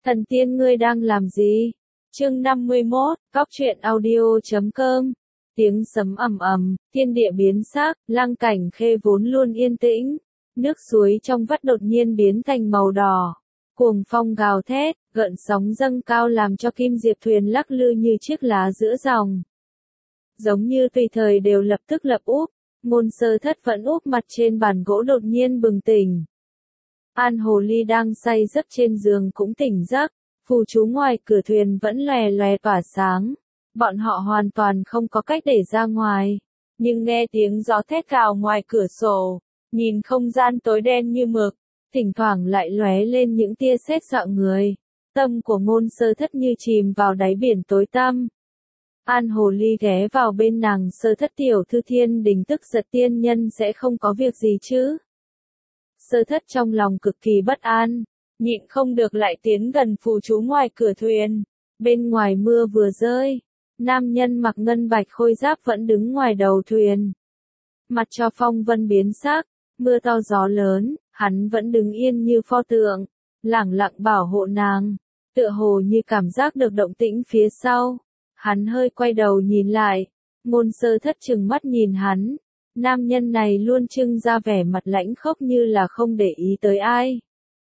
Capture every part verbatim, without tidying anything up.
Thần tiên ngươi đang làm gì? Chương năm mươi mốt, Cóc truyện audio chấm com. Tiếng sấm ầm ầm, thiên địa biến sắc, Lăng Cảnh Khê vốn luôn yên tĩnh, nước suối trong vắt đột nhiên biến thành màu đỏ. Cuồng phong gào thét, gợn sóng dâng cao làm cho kim diệp thuyền lắc lư như chiếc lá giữa dòng. Giống như tùy thời đều lập tức lập úp, Ngôn Sơ Thất vẫn úp mặt trên bàn gỗ đột nhiên bừng tỉnh. An Hồ Ly đang say giấc trên giường cũng tỉnh giấc, phù chú ngoài cửa thuyền vẫn lòe lòe tỏa sáng. Bọn họ hoàn toàn không có cách để ra ngoài, nhưng nghe tiếng gió thét gào ngoài cửa sổ, nhìn không gian tối đen như mực, thỉnh thoảng lại lóe lên những tia sét dọa người. Tâm của Ngôn Sơ Thất như chìm vào đáy biển tối tăm. An Hồ Ly ghé vào bên nàng. Sơ Thất tiểu thư, thiên đình tức giật tiên nhân sẽ không có việc gì chứ? Sơ Thất trong lòng cực kỳ bất an, nhịn không được lại tiến gần phù chú ngoài cửa thuyền. Bên ngoài mưa vừa rơi, nam nhân mặc ngân bạch khôi giáp vẫn đứng ngoài đầu thuyền. Mặt cho phong vân biến sắc, mưa to gió lớn, hắn vẫn đứng yên như pho tượng, lẳng lặng bảo hộ nàng, tựa hồ như cảm giác được động tĩnh phía sau. Hắn hơi quay đầu nhìn lại, Ngôn Sơ Thất trừng mắt nhìn hắn. Nam nhân này luôn trưng ra vẻ mặt lãnh khốc như là không để ý tới ai.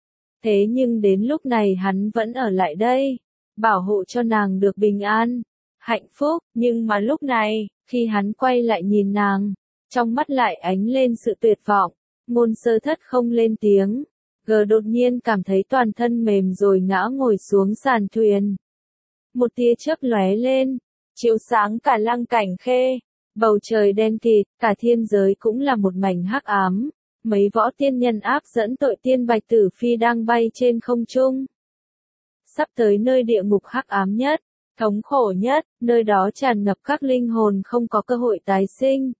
Thế nhưng đến lúc này hắn vẫn ở lại đây, bảo hộ cho nàng được bình an, hạnh phúc. Nhưng mà lúc này, khi hắn quay lại nhìn nàng, trong mắt lại ánh lên sự tuyệt vọng. Ngôn Sơ Thất không lên tiếng, gờ đột nhiên cảm thấy toàn thân mềm rồi ngã ngồi xuống sàn thuyền. Một tia chớp lóe lên, chiếu sáng cả Lăng Cảnh Khê. Bầu trời đen kịt, cả thiên giới cũng là một mảnh hắc ám. Mấy võ tiên nhân áp dẫn tội tiên Bạch Tử Phi đang bay trên không trung. Sắp tới nơi địa ngục hắc ám nhất, thống khổ nhất, nơi đó tràn ngập các linh hồn không có cơ hội tái sinh.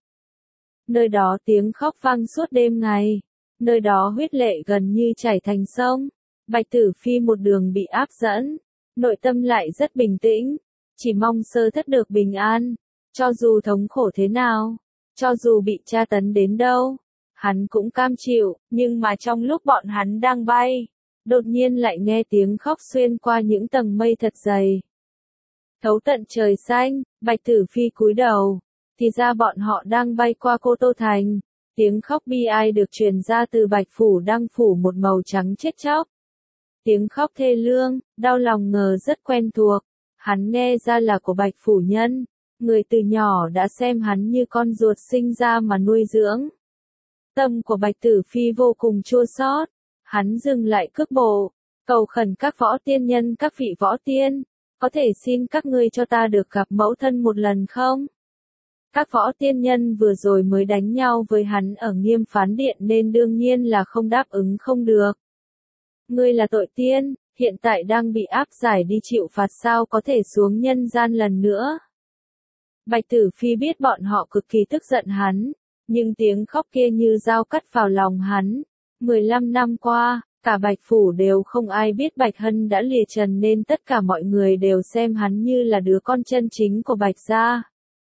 Nơi đó tiếng khóc vang suốt đêm ngày. Nơi đó huyết lệ gần như chảy thành sông. Bạch Tử Phi một đường bị áp dẫn, nội tâm lại rất bình tĩnh, chỉ mong Sơ Thất được bình an. Cho dù thống khổ thế nào, cho dù bị tra tấn đến đâu, hắn cũng cam chịu. Nhưng mà trong lúc bọn hắn đang bay, đột nhiên lại nghe tiếng khóc xuyên qua những tầng mây thật dày. Thấu tận trời xanh, Bạch Tử Phi cúi đầu, thì ra bọn họ đang bay qua Cô Tô Thành. Tiếng khóc bi ai được truyền ra từ Bạch Phủ đang phủ một màu trắng chết chóc. Tiếng khóc thê lương, đau lòng ngờ rất quen thuộc, hắn nghe ra là của Bạch Phủ nhân. Người từ nhỏ đã xem hắn như con ruột sinh ra mà nuôi dưỡng. Tâm của Bạch Tử Phi vô cùng chua xót, hắn dừng lại cước bộ, cầu khẩn các võ tiên nhân, các vị võ tiên, có thể xin các ngươi cho ta được gặp mẫu thân một lần không? Các võ tiên nhân vừa rồi mới đánh nhau với hắn ở Nghiêm Phán Điện nên đương nhiên là không đáp ứng không được. Ngươi là tội tiên, hiện tại đang bị áp giải đi chịu phạt, sao có thể xuống nhân gian lần nữa? Bạch Tử Phi biết bọn họ cực kỳ tức giận hắn, nhưng tiếng khóc kia như dao cắt vào lòng hắn. mười lăm năm qua, cả Bạch Phủ đều không ai biết Bạch Hân đã lìa trần nên tất cả mọi người đều xem hắn như là đứa con chân chính của Bạch gia.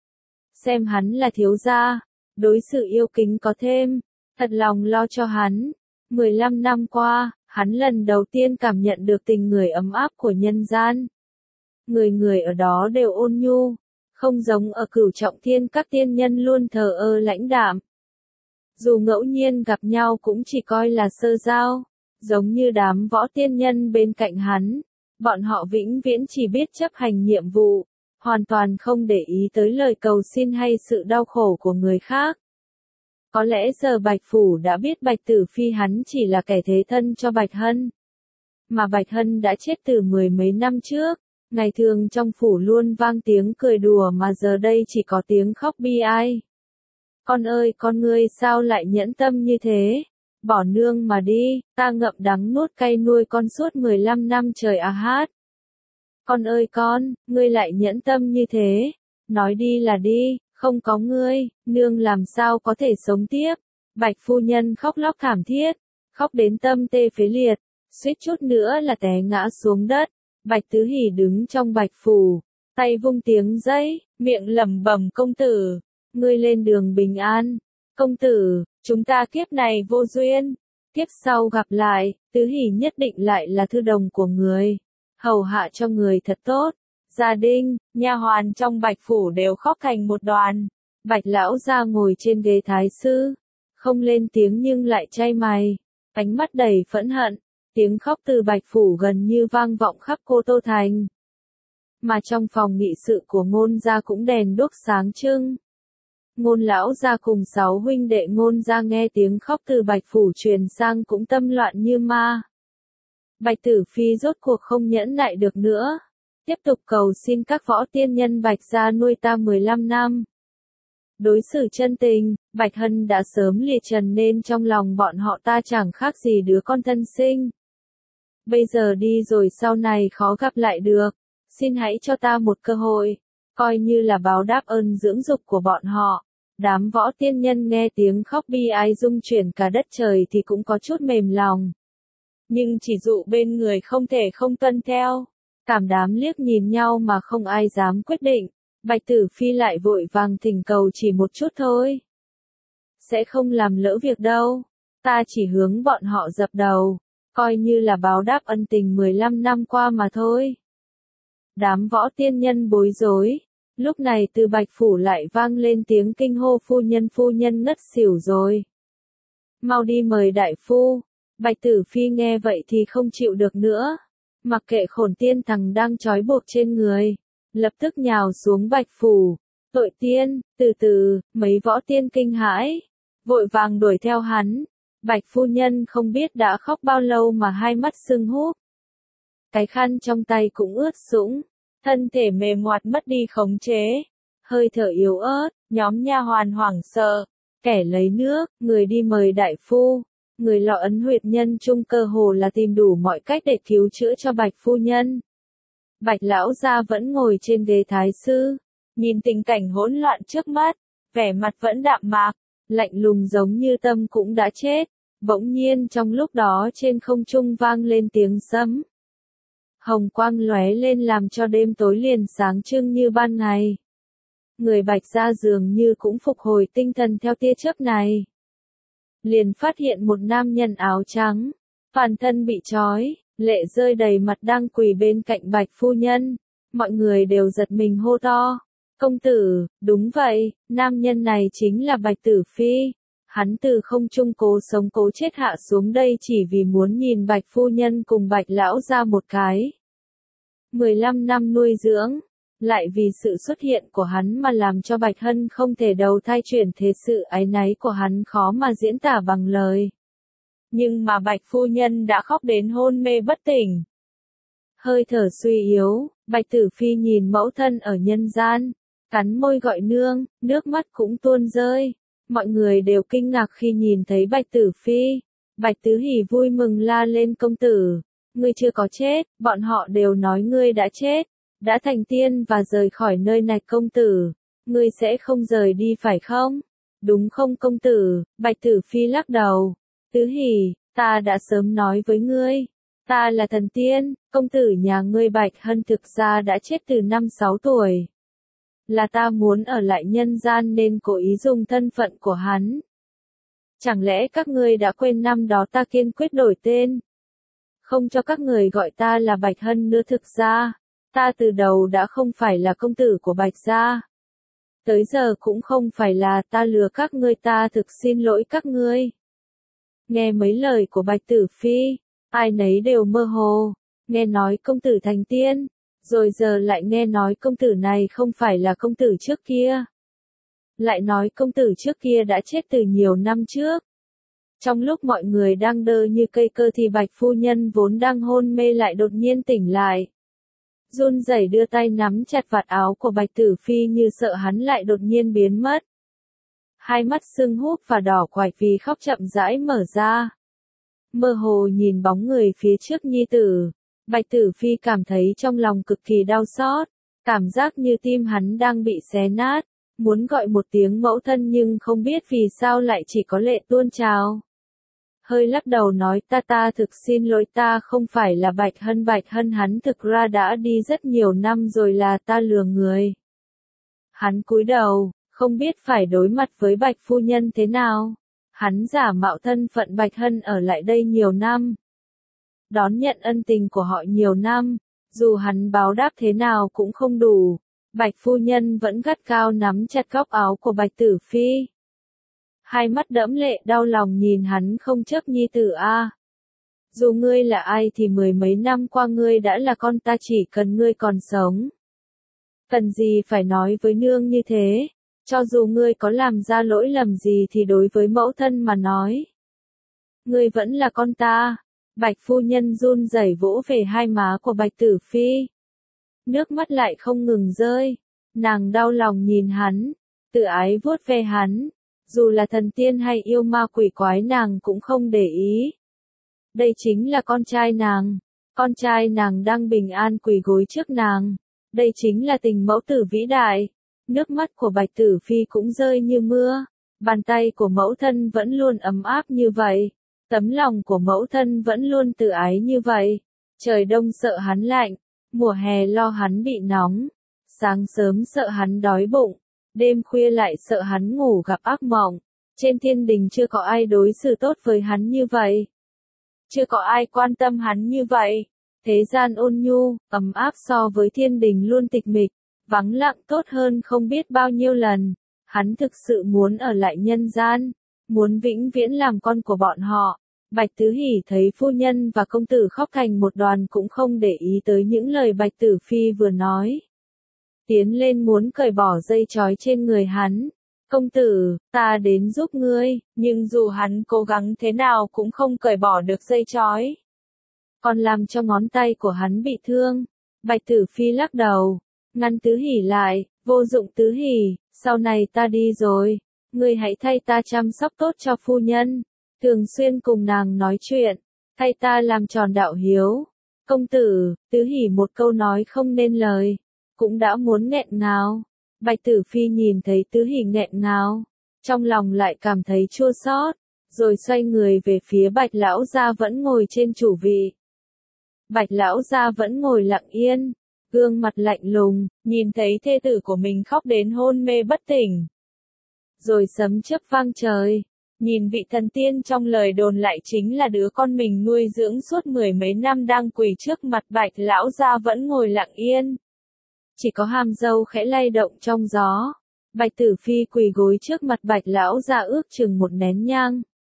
Xem hắn là thiếu gia, đối xử yêu kính có thêm, thật lòng lo cho hắn. mười lăm năm qua, hắn lần đầu tiên cảm nhận được tình người ấm áp của nhân gian. Người người ở đó đều ôn nhu. Không giống ở Cửu Trọng Thiên, các tiên nhân luôn thờ ơ lãnh đạm. Dù ngẫu nhiên gặp nhau cũng chỉ coi là sơ giao, giống như đám võ tiên nhân bên cạnh hắn. Bọn họ vĩnh viễn chỉ biết chấp hành nhiệm vụ, hoàn toàn không để ý tới lời cầu xin hay sự đau khổ của người khác. Có lẽ giờ Bạch Phủ đã biết Bạch Tử Phi hắn chỉ là kẻ thế thân cho Bạch Hân. Mà Bạch Hân đã chết từ mười mấy năm trước. Ngày thường trong phủ luôn vang tiếng cười đùa mà giờ đây chỉ có tiếng khóc bi ai. Con ơi con, ngươi sao lại nhẫn tâm như thế? Bỏ nương mà đi, ta ngậm đắng nuốt cay nuôi con suốt mười lăm năm trời à hát. Con ơi con, ngươi lại nhẫn tâm như thế. Nói đi là đi, không có ngươi, nương làm sao có thể sống tiếp. Bạch phu nhân khóc lóc thảm thiết, khóc đến tâm tê phế liệt, suýt chút nữa là té ngã xuống đất. Bạch Tứ Hỉ đứng trong Bạch Phủ, tay vung tiếng giấy, miệng lẩm bẩm, công tử, ngươi lên đường bình an. Công tử, chúng ta kiếp này vô duyên, kiếp sau gặp lại, Tứ Hỉ nhất định lại là thư đồng của người. hầu hạ cho người thật tốt. Gia đình, nha hoàn trong Bạch phủ đều khóc thành một đoàn. Bạch lão gia ngồi trên ghế thái sư, không lên tiếng nhưng lại chay mày, ánh mắt đầy phẫn hận. Tiếng khóc từ Bạch phủ gần như vang vọng khắp Cô Tô Thành. Mà trong phòng nghị sự của Ngôn gia cũng đèn đuốc sáng trưng. Ngôn lão gia cùng sáu huynh đệ Ngôn gia nghe tiếng khóc từ Bạch phủ truyền sang cũng tâm loạn như ma. Bạch Tử Phi rốt cuộc không nhẫn nại được nữa, tiếp tục cầu xin các võ tiên nhân Bạch gia nuôi ta mười lăm năm. Đối xử chân tình, Bạch Hân đã sớm liệt trần nên trong lòng bọn họ ta chẳng khác gì đứa con thân sinh. Bây giờ đi rồi sau này khó gặp lại được, xin hãy cho ta một cơ hội, coi như là báo đáp ơn dưỡng dục của bọn họ. Đám võ tiên nhân nghe tiếng khóc bi ai rung chuyển cả đất trời thì cũng có chút mềm lòng. Nhưng chỉ dụ bên người không thể không tuân theo. Cảm đám liếc nhìn nhau mà không ai dám quyết định. Bạch Tử Phi lại vội vàng thỉnh cầu chỉ một chút thôi. Sẽ không làm lỡ việc đâu. Ta chỉ hướng bọn họ dập đầu, coi như là báo đáp ân tình mười lăm năm qua mà thôi. Đám võ tiên nhân bối rối. Lúc này từ Bạch phủ lại vang lên tiếng kinh hô phu nhân phu nhân ngất xỉu rồi. Mau đi mời đại phu. Bạch Tử Phi nghe vậy thì không chịu được nữa. Mặc kệ khổn tiên thằng đang trói buộc trên người. Lập tức nhào xuống Bạch phủ. Tội tiên, từ từ, mấy võ tiên kinh hãi. Vội vàng đuổi theo hắn. Bạch phu nhân không biết đã khóc bao lâu mà hai mắt sưng húp. Cái khăn trong tay cũng ướt sũng. Thân thể mềm ngoặt mất đi khống chế. Hơi thở yếu ớt, nhóm nha hoàn hoảng sợ. Kẻ lấy nước, người đi mời đại phu. Người lọ ấn huyệt nhân trung cơ hồ là tìm đủ mọi cách để cứu chữa cho Bạch phu nhân. Bạch lão gia vẫn ngồi trên ghế thái sư, nhìn tình cảnh hỗn loạn trước mắt, vẻ mặt vẫn đạm mạc, lạnh lùng giống như tâm cũng đã chết. Bỗng nhiên trong lúc đó trên không trung vang lên tiếng sấm. Hồng quang lóe lên làm cho đêm tối liền sáng trưng như ban ngày. Người Bạch gia dường như cũng phục hồi tinh thần theo tia chớp này. Liền phát hiện một nam nhân áo trắng, toàn thân bị trói, lệ rơi đầy mặt đang quỳ bên cạnh Bạch phu nhân. Mọi người đều giật mình hô to. Công tử, đúng vậy, nam nhân này chính là Bạch Tử Phi. Hắn từ không trung cố sống cố chết hạ xuống đây chỉ vì muốn nhìn Bạch phu nhân cùng Bạch lão gia một cái. mười lăm năm nuôi dưỡng, lại vì sự xuất hiện của hắn mà làm cho Bạch Hân không thể đầu thai chuyển thế, sự áy náy của hắn khó mà diễn tả bằng lời. Nhưng mà Bạch phu nhân đã khóc đến hôn mê bất tỉnh. Hơi thở suy yếu, Bạch Tử Phi nhìn mẫu thân ở nhân gian, cắn môi gọi nương, nước mắt cũng tuôn rơi. Mọi người đều kinh ngạc khi nhìn thấy Bạch Tử Phi. Bạch Tứ Hỉ vui mừng la lên, công tử, ngươi chưa có chết, bọn họ đều nói ngươi đã chết, đã thành tiên và rời khỏi nơi này. Công tử, ngươi sẽ không rời đi phải không? Đúng không công tử? Bạch Tử Phi lắc đầu. Tứ Hỉ, ta đã sớm nói với ngươi, ta là thần tiên, công tử nhà ngươi Bạch Hân thực ra đã chết từ năm sáu tuổi. Là ta muốn ở lại nhân gian nên cố ý dùng thân phận của hắn. Chẳng lẽ các ngươi đã quên năm đó ta kiên quyết đổi tên, không cho các người gọi ta là Bạch Hân nữa? Thực ra, ta từ đầu đã không phải là công tử của Bạch gia. Tới giờ cũng không phải là ta lừa các ngươi, ta thực xin lỗi các ngươi. Nghe mấy lời của Bạch Tử Phi, ai nấy đều mơ hồ. Nghe nói công tử thành tiên, rồi giờ lại nghe nói công tử này không phải là công tử trước kia. Lại nói công tử trước kia đã chết từ nhiều năm trước. Trong lúc mọi người đang đơ như cây cơ thì Bạch phu nhân vốn đang hôn mê lại đột nhiên tỉnh lại. Run rẩy đưa tay nắm chặt vạt áo của Bạch Tử Phi như sợ hắn lại đột nhiên biến mất. Hai mắt sưng húp và đỏ quạch vì khóc chậm rãi mở ra. Mơ hồ nhìn bóng người phía trước nhi tử, Bạch Tử Phi cảm thấy trong lòng cực kỳ đau xót, cảm giác như tim hắn đang bị xé nát, muốn gọi một tiếng mẫu thân nhưng không biết vì sao lại chỉ có lệ tuôn trào. Hơi lắc đầu nói, ta ta thực xin lỗi, ta không phải là Bạch Hân. Bạch Hân hắn thực ra đã đi rất nhiều năm rồi, là ta lừa người. Hắn cúi đầu, không biết phải đối mặt với Bạch phu nhân thế nào. Hắn giả mạo thân phận Bạch Hân ở lại đây nhiều năm, đón nhận ân tình của họ nhiều năm, Dù hắn báo đáp thế nào cũng không đủ. Bạch phu nhân vẫn gắt gao nắm chặt góc áo của Bạch Tử Phi. Hai mắt đẫm lệ đau lòng nhìn hắn không chớp nhi tử a. Dù ngươi là ai thì mười mấy năm qua ngươi đã là con ta, chỉ cần ngươi còn sống. Cần gì phải nói với nương như thế, cho dù ngươi có làm ra lỗi lầm gì thì đối với mẫu thân mà nói. Ngươi vẫn là con ta. Bạch phu nhân run rẩy vỗ về hai má của Bạch Tử Phi. Nước mắt lại không ngừng rơi. Nàng đau lòng nhìn hắn, tự ái vuốt ve hắn. Dù là thần tiên hay yêu ma quỷ quái nàng cũng không để ý. Đây chính là con trai nàng. Con trai nàng đang bình an quỳ gối trước nàng. Đây chính là tình mẫu tử vĩ đại. Nước mắt của Bạch Tử Phi cũng rơi như mưa. Bàn tay của mẫu thân vẫn luôn ấm áp như vậy. Tấm lòng của mẫu thân vẫn luôn tự ái như vậy. Trời đông sợ hắn lạnh. Mùa hè lo hắn bị nóng. Sáng sớm sợ hắn đói bụng. Đêm khuya lại sợ hắn ngủ gặp ác mộng. Trên thiên đình chưa có ai đối xử tốt với hắn như vậy. Chưa có ai quan tâm hắn như vậy. Thế gian ôn nhu, ấm áp so với thiên đình luôn tịch mịch, vắng lặng tốt hơn không biết bao nhiêu lần. Hắn thực sự muốn ở lại nhân gian, muốn vĩnh viễn làm con của bọn họ. Bạch Tứ Hỷ thấy phu nhân và công tử khóc thành một đoàn cũng không để ý tới những lời Bạch Tử Phi vừa nói. Tiến lên muốn cởi bỏ dây trói trên người hắn. Công tử, ta đến giúp ngươi, nhưng dù hắn cố gắng thế nào cũng không cởi bỏ được dây trói. Còn làm cho ngón tay của hắn bị thương. Bạch Tử Phi lắc đầu, ngăn Tứ Hỷ lại, vô dụng Tứ Hỷ, sau này ta đi rồi, ngươi hãy thay ta chăm sóc tốt cho phu nhân, thường xuyên cùng nàng nói chuyện, thay ta làm tròn đạo hiếu. Công tử, Tứ Hỷ một câu nói không nên lời, cũng đã muốn nghẹn ngào. Bạch Tử Phi nhìn thấy Tứ Hỷ nghẹn ngào, trong lòng lại cảm thấy chua xót, rồi xoay người về phía Bạch lão gia vẫn ngồi trên chủ vị. Bạch lão gia vẫn ngồi lặng yên, gương mặt lạnh lùng, nhìn thấy thê tử của mình khóc đến hôn mê bất tỉnh. Rồi sấm chớp vang trời, nhìn vị thần tiên trong lời đồn lại chính là đứa con mình nuôi dưỡng suốt mười mấy năm đang quỳ trước mặt Bạch lão gia vẫn ngồi lặng yên. Chỉ có hàm râu khẽ lay động trong gió. Bạch Tử Phi quỳ gối trước mặt Bạch lão gia ước chừng một nén nhang.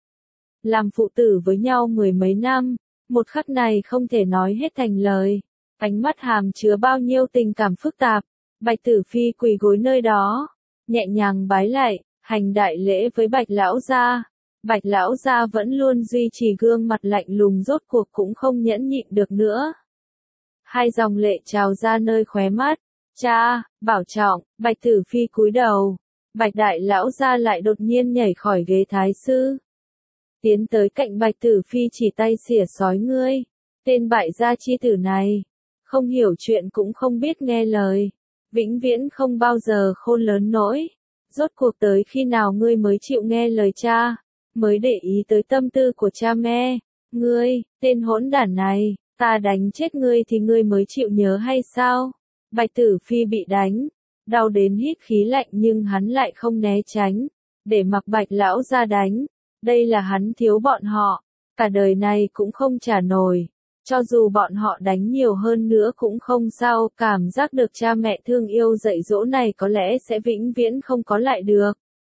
Làm phụ tử với nhau mười mấy năm, một khắc này không thể nói hết thành lời. Ánh mắt hàm chứa bao nhiêu tình cảm phức tạp. Bạch Tử Phi quỳ gối nơi đó, nhẹ nhàng bái lạy, hành đại lễ với Bạch lão gia. Bạch lão gia vẫn luôn duy trì gương mặt lạnh lùng, rốt cuộc cũng không nhẫn nhịn được nữa. Hai dòng lệ trào ra nơi khóe mắt. Cha, bảo trọng. Bạch Tử Phi cúi đầu. Bạch đại lão gia lại đột nhiên nhảy khỏi ghế thái sư. Tiến tới cạnh Bạch Tử Phi chỉ tay xỉa xói ngươi. Tên bại gia chi tử này. Không hiểu chuyện cũng không biết nghe lời. Vĩnh viễn không bao giờ khôn lớn nỗi. Rốt cuộc tới khi nào ngươi mới chịu nghe lời cha. Mới để ý tới tâm tư của cha mẹ. Ngươi, tên hỗn đản này, ta đánh chết ngươi thì ngươi mới chịu nhớ hay sao? Bạch Tử Phi bị đánh, đau đến hít khí lạnh nhưng hắn lại không né tránh, để mặc Bạch lão gia đánh. Đây là hắn thiếu bọn họ, cả đời này cũng không trả nổi. Cho dù bọn họ đánh nhiều hơn nữa cũng không sao, cảm giác được cha mẹ thương yêu dạy dỗ này có lẽ sẽ vĩnh viễn không có lại được.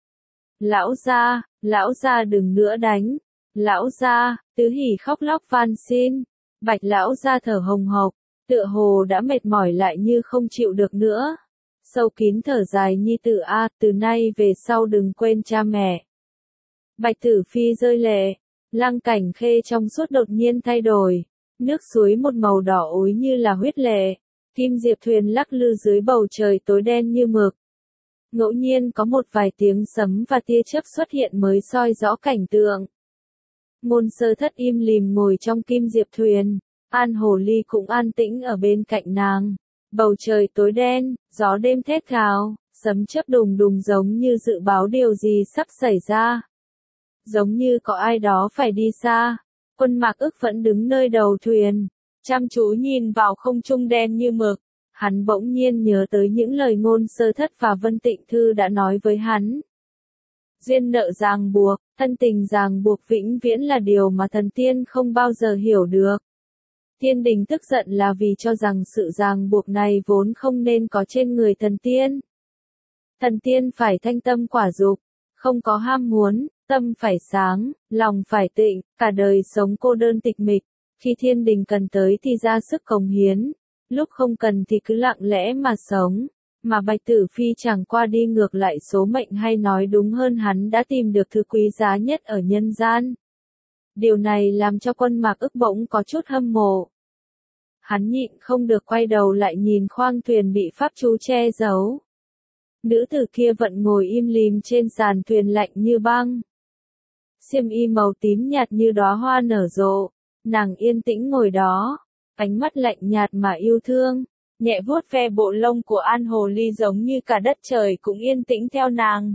Lão gia, lão gia đừng nữa đánh. Lão gia, Tứ Hỷ khóc lóc van xin. Bạch lão gia thở hồng hộc, tựa hồ đã mệt mỏi lại như không chịu được nữa. Sâu kín thở dài nhi tử a, từ nay về sau đừng quên cha mẹ. Bạch Tử Phi rơi lệ, Lăng Cảnh Khê trong suốt đột nhiên thay đổi, nước suối một màu đỏ ối như là huyết lệ, kim diệp thuyền lắc lư dưới bầu trời tối đen như mực. Ngẫu nhiên có một vài tiếng sấm và tia chớp xuất hiện mới soi rõ cảnh tượng. Ngôn Sơ Thất im lìm ngồi trong kim diệp thuyền, An Hồ Ly cũng an tĩnh ở bên cạnh nàng. Bầu trời tối đen, gió đêm thét gào, sấm chớp đùng đùng giống như dự báo điều gì sắp xảy ra. Giống như có ai đó phải đi xa. Quân Mạc Ức vẫn đứng nơi đầu thuyền, chăm chú nhìn vào không trung đen như mực. Hắn bỗng nhiên nhớ tới những lời Ngôn Sơ Thất và Vân Tịnh Thư đã nói với hắn. Duyên nợ ràng buộc, thân tình ràng buộc vĩnh viễn là điều mà thần tiên không bao giờ hiểu được. Thiên đình tức giận là vì cho rằng sự ràng buộc này vốn không nên có trên người thần tiên. Thần tiên phải thanh tâm quả dục, không có ham muốn, tâm phải sáng, lòng phải tịnh, cả đời sống cô đơn tịch mịch. Khi thiên đình cần tới thì ra sức cống hiến, lúc không cần thì cứ lặng lẽ mà sống. Mà Bạch Tử Phi chẳng qua đi ngược lại số mệnh, hay nói đúng hơn hắn đã tìm được thứ quý giá nhất ở nhân gian. Điều này làm cho Quân Mạc Ức bỗng có chút hâm mộ. Hắn nhịn không được quay đầu lại nhìn khoang thuyền bị pháp chú che giấu. Nữ tử kia vẫn ngồi im lìm trên sàn thuyền lạnh như băng. Xiêm y màu tím nhạt như đóa hoa nở rộ, nàng yên tĩnh ngồi đó, ánh mắt lạnh nhạt mà yêu thương, nhẹ vuốt ve bộ lông của An Hồ Ly giống như cả đất trời cũng yên tĩnh theo nàng.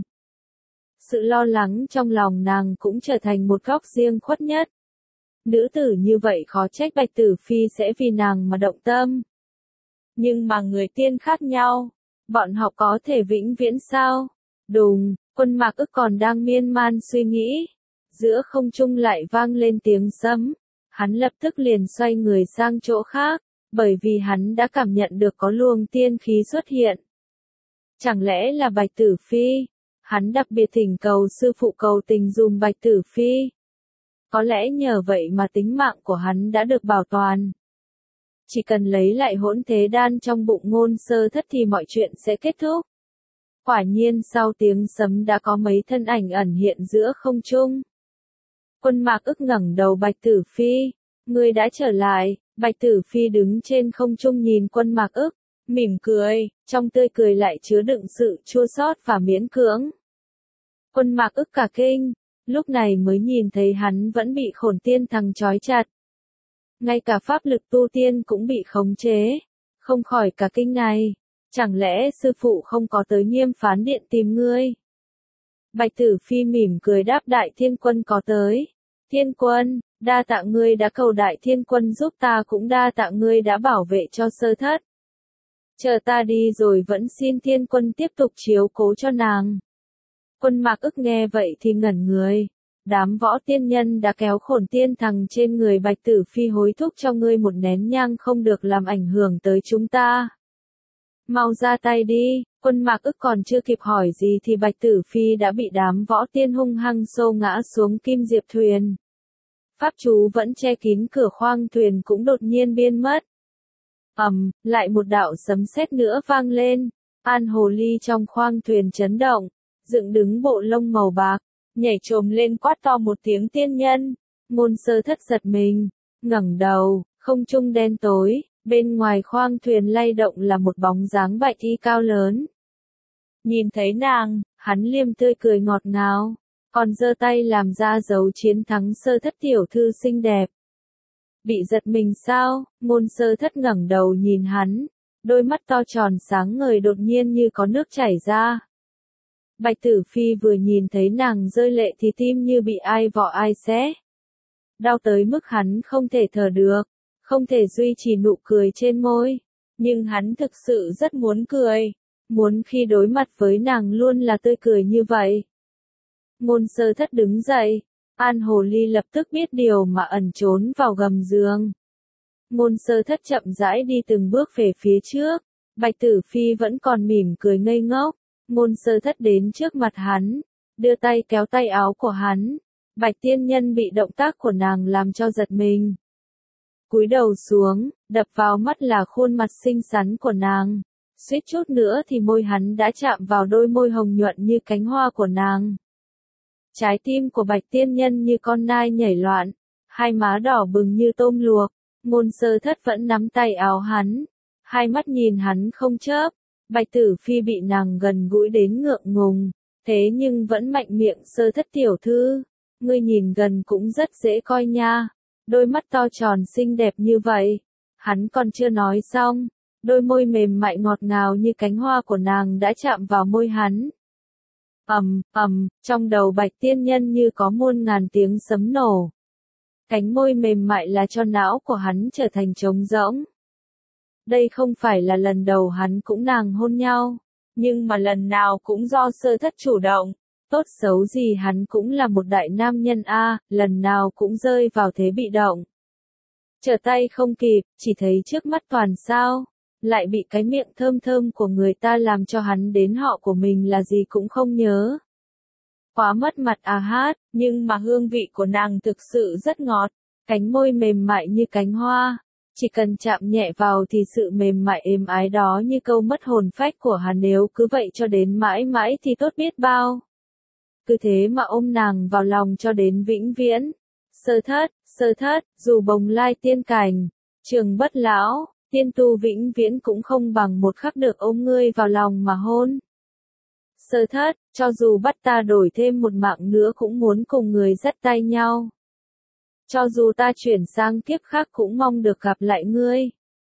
Sự lo lắng trong lòng nàng cũng trở thành một góc riêng khuất nhất. Nữ tử như vậy khó trách Bạch Tử Phi sẽ vì nàng mà động tâm. Nhưng mà người tiên khác nhau, bọn họ có thể vĩnh viễn sao? Đùng, Quân Mạc Ức còn đang miên man suy nghĩ. Giữa không trung lại vang lên tiếng sấm. Hắn lập tức liền xoay người sang chỗ khác, bởi vì hắn đã cảm nhận được có luồng tiên khí xuất hiện. Chẳng lẽ là Bạch Tử Phi? Hắn đặc biệt thỉnh cầu sư phụ cầu tình dùm Bạch Tử Phi. Có lẽ nhờ vậy mà tính mạng của hắn đã được bảo toàn. Chỉ cần lấy lại hỗn thế đan trong bụng Ngôn Sơ Thất thì mọi chuyện sẽ kết thúc. Quả nhiên sau tiếng sấm đã có mấy thân ảnh ẩn hiện giữa không trung. Quân Mạc Ức ngẩng đầu Bạch Tử Phi, ngươi đã trở lại. Bạch Tử Phi đứng trên không trung nhìn Quân Mạc Ức, mỉm cười, trong tươi cười lại chứa đựng sự chua xót và miễn cưỡng. Quân Mạc Ức cả kinh, lúc này mới nhìn thấy hắn vẫn bị Khổn Tiên Thằng trói chặt. Ngay cả pháp lực tu tiên cũng bị khống chế, không khỏi cả kinh này, chẳng lẽ sư phụ không có tới Nghiêm Phán Điện tìm ngươi? Bạch Tử Phi mỉm cười đáp Đại Thiên Quân có tới. Thiên Quân, đa tạ ngươi đã cầu Đại Thiên Quân giúp ta, cũng đa tạ ngươi đã bảo vệ cho Sơ Thất. Chờ ta đi rồi vẫn xin Thiên Quân tiếp tục chiếu cố cho nàng. Quân Mạc Ức nghe vậy thì ngẩn người. Đám võ tiên nhân đã kéo Khổn Tiên Thằng trên người Bạch Tử Phi hối thúc cho ngươi một nén nhang không được làm ảnh hưởng tới chúng ta. Mau ra tay đi. Quân Mạc Ức còn chưa kịp hỏi gì thì Bạch Tử Phi đã bị đám võ tiên hung hăng xô ngã xuống kim diệp thuyền. Pháp chú vẫn che kín cửa khoang thuyền cũng đột nhiên biến mất. Ầm, um, lại một đạo sấm sét nữa vang lên. An Hồ Ly trong khoang thuyền chấn động, dựng đứng bộ lông màu bạc, nhảy chồm lên quát to một tiếng tiên nhân. Ngôn Sơ Thất giật mình, ngẩng đầu, không trung đen tối, bên ngoài khoang thuyền lay động là một bóng dáng bạch y cao lớn. Nhìn thấy nàng, hắn liêm tươi cười ngọt ngào, còn giơ tay làm ra dấu chiến thắng Sơ Thất tiểu thư xinh đẹp. Bị giật mình sao? Ngôn Sơ Thất ngẩng đầu nhìn hắn, đôi mắt to tròn sáng ngời đột nhiên như có nước chảy ra. Bạch Tử Phi vừa nhìn thấy nàng rơi lệ thì tim như bị ai vò ai xé. Đau tới mức hắn không thể thở được, không thể duy trì nụ cười trên môi. Nhưng hắn thực sự rất muốn cười, muốn khi đối mặt với nàng luôn là tươi cười như vậy. Ngôn Sơ Thất đứng dậy, An Hồ Ly lập tức biết điều mà ẩn trốn vào gầm giường. Ngôn Sơ Thất chậm rãi đi từng bước về phía trước, Bạch Tử Phi vẫn còn mỉm cười ngây ngốc. Ngôn Sơ Thất đến trước mặt hắn, đưa tay kéo tay áo của hắn. Bạch tiên nhân bị động tác của nàng làm cho giật mình. Cúi đầu xuống, đập vào mắt là khuôn mặt xinh xắn của nàng. Suýt chút nữa thì môi hắn đã chạm vào đôi môi hồng nhuận như cánh hoa của nàng. Trái tim của Bạch tiên nhân như con nai nhảy loạn, hai má đỏ bừng như tôm luộc. Ngôn Sơ Thất vẫn nắm tay áo hắn, hai mắt nhìn hắn không chớp. Bạch Tử Phi bị nàng gần gũi đến ngượng ngùng, thế nhưng vẫn mạnh miệng Sơ Thất tiểu thư, ngươi nhìn gần cũng rất dễ coi nha, đôi mắt to tròn xinh đẹp như vậy. Hắn còn chưa nói xong, đôi môi mềm mại ngọt ngào như cánh hoa của nàng đã chạm vào môi hắn. Ầm, ầm, trong đầu Bạch tiên nhân như có muôn ngàn tiếng sấm nổ. Cánh môi mềm mại là cho não của hắn trở thành trống rỗng. Đây không phải là lần đầu hắn cũng nàng hôn nhau, nhưng mà lần nào cũng do Sơ Thất chủ động, tốt xấu gì hắn cũng là một đại nam nhân a, lần nào cũng rơi vào thế bị động. Trở tay không kịp, chỉ thấy trước mắt toàn sao, lại bị cái miệng thơm thơm của người ta làm cho hắn đến họ của mình là gì cũng không nhớ. Quá mất mặt à hát, nhưng mà hương vị của nàng thực sự rất ngọt, cánh môi mềm mại như cánh hoa, chỉ cần chạm nhẹ vào thì sự mềm mại êm ái đó như câu mất hồn phách của hắn, nếu cứ vậy cho đến mãi mãi thì tốt biết bao. Cứ thế mà ôm nàng vào lòng cho đến vĩnh viễn. Sơ thất, sơ thất, dù bồng lai tiên cảnh, trường bất lão, tiên tu vĩnh viễn cũng không bằng một khắc được ôm ngươi vào lòng mà hôn. Sơ thất, cho dù bắt ta đổi thêm một mạng nữa cũng muốn cùng người dắt tay nhau. Cho dù ta chuyển sang kiếp khác cũng mong được gặp lại ngươi.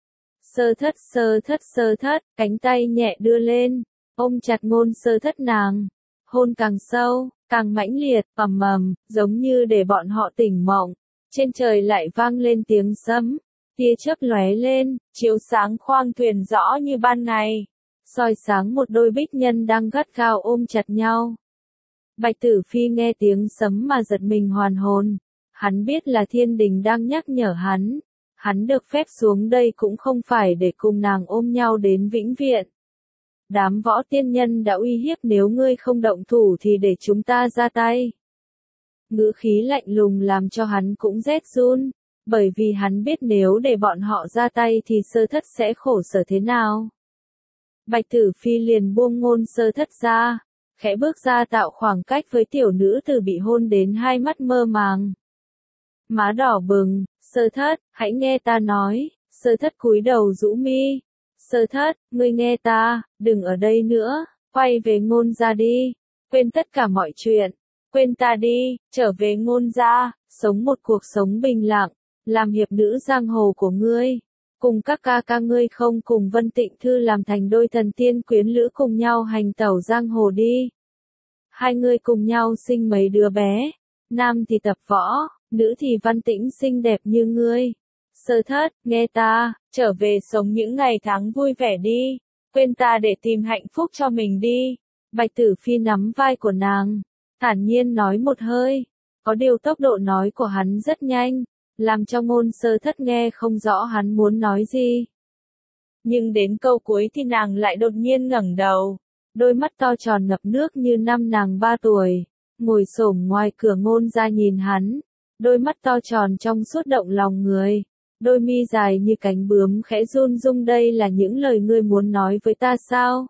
Sơ thất, sơ thất, sơ thất, cánh tay nhẹ đưa lên, ôm chặt ngôn sơ thất nàng. Hôn càng sâu, càng mãnh liệt, ầm ầm, giống như để bọn họ tỉnh mộng. Trên trời lại vang lên tiếng sấm, tia chớp lóe lên, chiếu sáng khoang thuyền rõ như ban ngày, soi sáng một đôi bích nhân đang gắt gao ôm chặt nhau. Bạch Tử Phi nghe tiếng sấm mà giật mình hoàn hồn, hắn biết là thiên đình đang nhắc nhở hắn, hắn được phép xuống đây cũng không phải để cùng nàng ôm nhau đến vĩnh viễn. Đám võ tiên nhân đã uy hiếp nếu ngươi không động thủ thì để chúng ta ra tay. Ngữ khí lạnh lùng làm cho hắn cũng rét run, bởi vì hắn biết nếu để bọn họ ra tay thì sơ thất sẽ khổ sở thế nào. Bạch Tử Phi liền buông ngôn sơ thất ra, khẽ bước ra tạo khoảng cách với tiểu nữ tử bị hôn đến hai mắt mơ màng. Má đỏ bừng, sơ thất, hãy nghe ta nói, sơ thất cúi đầu rũ mi. Sơ thất, ngươi nghe ta, đừng ở đây nữa, quay về ngôn gia đi, quên tất cả mọi chuyện, quên ta đi, trở về ngôn gia, sống một cuộc sống bình lặng, làm hiệp nữ giang hồ của ngươi, cùng các ca ca ngươi không cùng Vân Tịnh Thư làm thành đôi thần tiên quyến lữ cùng nhau hành tẩu giang hồ đi. Hai người cùng nhau sinh mấy đứa bé, nam thì tập võ, nữ thì văn tĩnh xinh đẹp như ngươi. Sơ thất, nghe ta, trở về sống những ngày tháng vui vẻ đi, quên ta để tìm hạnh phúc cho mình đi. Bạch Tử Phi nắm vai của nàng, thản nhiên nói một hơi, có điều tốc độ nói của hắn rất nhanh, làm cho ngôn sơ thất nghe không rõ hắn muốn nói gì. Nhưng đến câu cuối thì nàng lại đột nhiên ngẩng đầu, đôi mắt to tròn ngập nước như năm nàng ba tuổi, ngồi xổm ngoài cửa ngôn ra nhìn hắn, đôi mắt to tròn trong suốt động lòng người. Đôi mi dài như cánh bướm khẽ run rung, đây là những lời ngươi muốn nói với ta sao?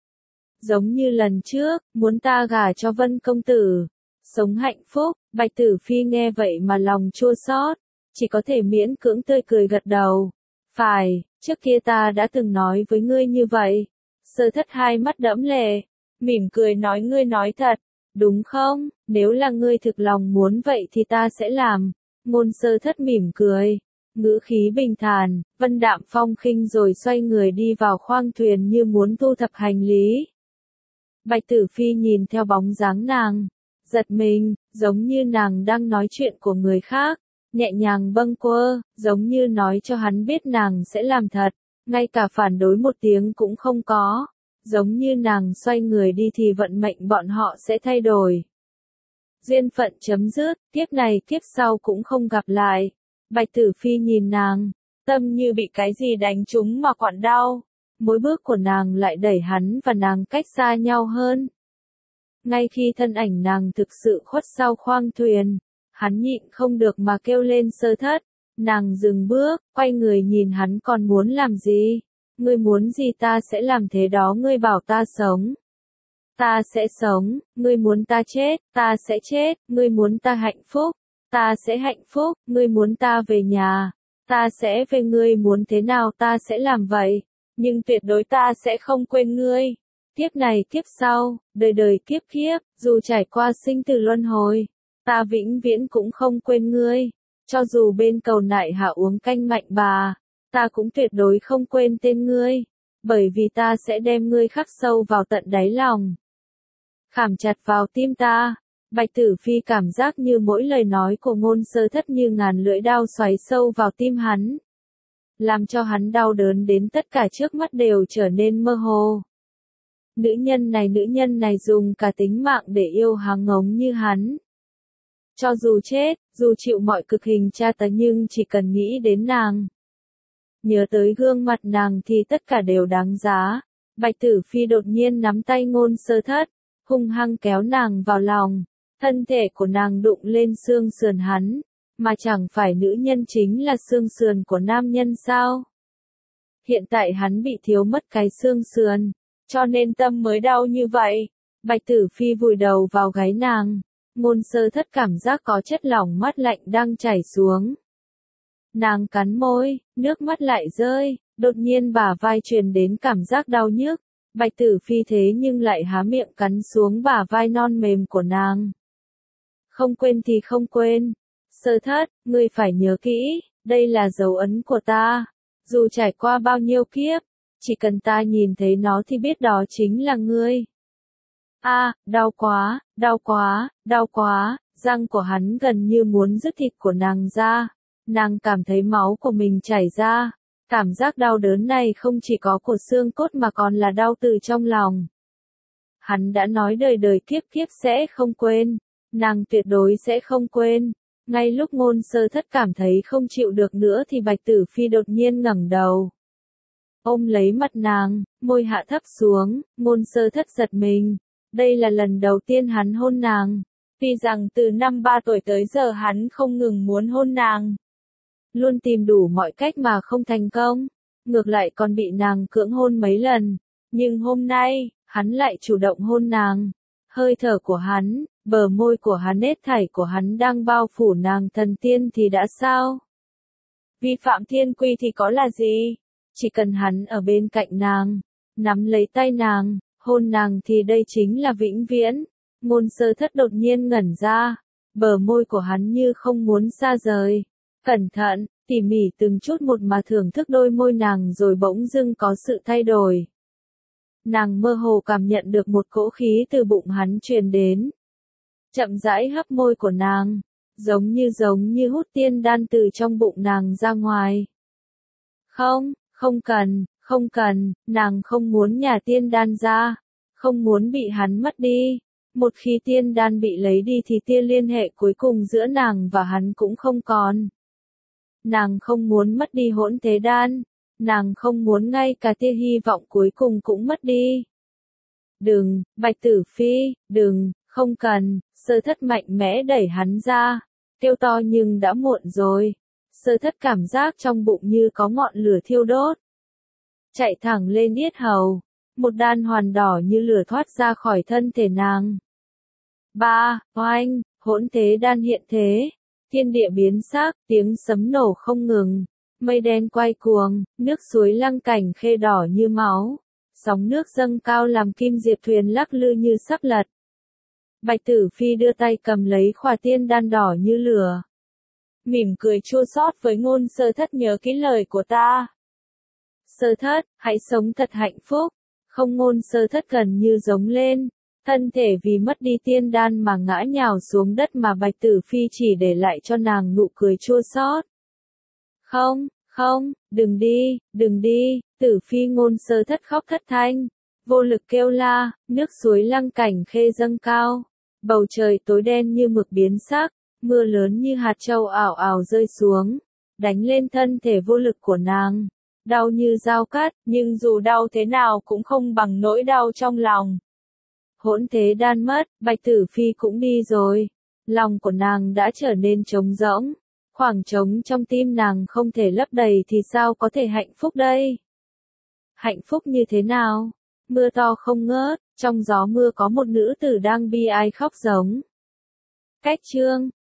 Giống như lần trước, muốn ta gả cho Vân công tử, sống hạnh phúc. Bạch Tử Phi nghe vậy mà lòng chua xót, chỉ có thể miễn cưỡng tươi cười gật đầu. Phải, trước kia ta đã từng nói với ngươi như vậy. Sơ thất hai mắt đẫm lệ, mỉm cười nói ngươi nói thật, đúng không? Nếu là ngươi thực lòng muốn vậy thì ta sẽ làm. Ngôn sơ thất mỉm cười. Ngữ khí bình thản, vân đạm phong khinh rồi xoay người đi vào khoang thuyền như muốn thu thập hành lý. Bạch Tử Phi nhìn theo bóng dáng nàng, giật mình, giống như nàng đang nói chuyện của người khác, nhẹ nhàng bâng quơ, giống như nói cho hắn biết nàng sẽ làm thật, ngay cả phản đối một tiếng cũng không có, giống như nàng xoay người đi thì vận mệnh bọn họ sẽ thay đổi. Duyên phận chấm dứt, kiếp này kiếp sau cũng không gặp lại. Bạch Tử Phi nhìn nàng, tâm như bị cái gì đánh trúng mà quặn đau, mỗi bước của nàng lại đẩy hắn và nàng cách xa nhau hơn. Ngay khi thân ảnh nàng thực sự khuất sau khoang thuyền, hắn nhịn không được mà kêu lên sơ thất, nàng dừng bước, quay người nhìn hắn còn muốn làm gì, ngươi muốn gì ta sẽ làm thế đó, ngươi bảo ta sống. Ta sẽ sống, ngươi muốn ta chết, ta sẽ chết, ngươi muốn ta hạnh phúc. Ta sẽ hạnh phúc, ngươi muốn ta về nhà, ta sẽ về, ngươi muốn thế nào ta sẽ làm vậy, nhưng tuyệt đối ta sẽ không quên ngươi. Kiếp này kiếp sau, đời đời kiếp kiếp, dù trải qua sinh tử luân hồi, ta vĩnh viễn cũng không quên ngươi. Cho dù bên cầu nại hạ uống canh mạnh bà, ta cũng tuyệt đối không quên tên ngươi, bởi vì ta sẽ đem ngươi khắc sâu vào tận đáy lòng, khảm chặt vào tim ta. Bạch Tử Phi cảm giác như mỗi lời nói của ngôn sơ thất như ngàn lưỡi đao xoáy sâu vào tim hắn, làm cho hắn đau đớn đến tất cả trước mắt đều trở nên mơ hồ. Nữ nhân này nữ nhân này dùng cả tính mạng để yêu hàng ngống như hắn. Cho dù chết, dù chịu mọi cực hình tra tấn nhưng chỉ cần nghĩ đến nàng, nhớ tới gương mặt nàng thì tất cả đều đáng giá. Bạch Tử Phi đột nhiên nắm tay Ngôn Sơ Thất, hung hăng kéo nàng vào lòng, thân thể của nàng đụng lên xương sườn hắn, mà chẳng phải nữ nhân chính là xương sườn của nam nhân sao? Hiện tại hắn bị thiếu mất cái xương sườn, cho nên tâm mới đau như vậy. Bạch Tử Phi vùi đầu vào gáy nàng, Ngôn Sơ Thất cảm giác có chất lỏng mát lạnh đang chảy xuống. Nàng cắn môi, nước mắt lại rơi, đột nhiên bả vai truyền đến cảm giác đau nhức. Bạch Tử Phi thế nhưng lại há miệng cắn xuống bả vai non mềm của nàng. Không quên thì không quên. Sơ Thất, ngươi phải nhớ kỹ, đây là dấu ấn của ta. Dù trải qua bao nhiêu kiếp, chỉ cần ta nhìn thấy nó thì biết đó chính là ngươi. A, à, đau quá, đau quá, đau quá, răng của hắn gần như muốn rứt thịt của nàng ra. Nàng cảm thấy máu của mình chảy ra. Cảm giác đau đớn này không chỉ có của xương cốt mà còn là đau từ trong lòng. Hắn đã nói đời đời kiếp kiếp sẽ không quên. Nàng tuyệt đối sẽ không quên. Ngay lúc Ngôn Sơ Thất cảm thấy không chịu được nữa thì Bạch Tử Phi đột nhiên ngẩng đầu, ôm lấy mặt nàng, môi hạ thấp xuống. Ngôn Sơ Thất giật mình. Đây là lần đầu tiên hắn hôn nàng. Tuy rằng từ năm ba tuổi tới giờ hắn không ngừng muốn hôn nàng, luôn tìm đủ mọi cách mà không thành công, ngược lại còn bị nàng cưỡng hôn mấy lần. Nhưng hôm nay, hắn lại chủ động hôn nàng. Hơi thở của hắn, bờ môi của hắn, hết thảy của hắn đang bao phủ nàng. Thần tiên thì đã sao? Vi phạm thiên quy thì có là gì? Chỉ cần hắn ở bên cạnh nàng, nắm lấy tay nàng, hôn nàng thì đây chính là vĩnh viễn. Ngôn Sơ Thất đột nhiên ngẩn ra, bờ môi của hắn như không muốn xa rời. Cẩn thận, tỉ mỉ từng chút một mà thưởng thức đôi môi nàng rồi bỗng dưng có sự thay đổi. Nàng mơ hồ cảm nhận được một cỗ khí từ bụng hắn truyền đến. Chậm rãi hấp môi của nàng, giống như giống như hút tiên đan từ trong bụng nàng ra ngoài. Không, không cần, không cần, nàng không muốn nhả tiên đan ra, không muốn bị hắn mất đi. Một khi tiên đan bị lấy đi thì tia liên hệ cuối cùng giữa nàng và hắn cũng không còn. Nàng không muốn mất đi hỗn thế đan, nàng không muốn ngay cả tia hy vọng cuối cùng cũng mất đi. Đừng, Bạch Tử Phi, đừng, không cần. Sơ Thất mạnh mẽ đẩy hắn ra, kêu to nhưng đã muộn rồi. Sơ Thất cảm giác trong bụng như có ngọn lửa thiêu đốt, chạy thẳng lên yết hầu, một đan hoàn đỏ như lửa thoát ra khỏi thân thể nàng. Ba, oanh, hỗn thế đan hiện thế, thiên địa biến sắc, tiếng sấm nổ không ngừng, mây đen quay cuồng, nước suối Lăng Cảnh Khê đỏ như máu, sóng nước dâng cao làm kim diệp thuyền lắc lư như sắp lật. Bạch Tử Phi đưa tay cầm lấy khỏa tiên đan đỏ như lửa, mỉm cười chua xót với Ngôn Sơ Thất, nhớ kỹ lời của ta. Sơ Thất, hãy sống thật hạnh phúc. Không. Ngôn Sơ Thất gần như giống lên, thân thể vì mất đi tiên đan mà ngã nhào xuống đất mà Bạch Tử Phi chỉ để lại cho nàng nụ cười chua xót. Không, không, đừng đi, đừng đi. Tử Phi. Ngôn Sơ Thất khóc thất thanh, vô lực kêu la, nước suối Lăng Cảnh Khê dâng cao, bầu trời tối đen như mực biến sắc, mưa lớn như hạt châu ảo ảo rơi xuống, đánh lên thân thể vô lực của nàng. Đau như dao cắt, nhưng dù đau thế nào cũng không bằng nỗi đau trong lòng. Hỗn thế đan mất, Bạch Tử Phi cũng đi rồi. Lòng của nàng đã trở nên trống rỗng. Khoảng trống trong tim nàng không thể lấp đầy thì sao có thể hạnh phúc đây? Hạnh phúc như thế nào? Mưa to không ngớt, trong gió mưa có một nữ tử đang bi ai khóc giống. Cách chương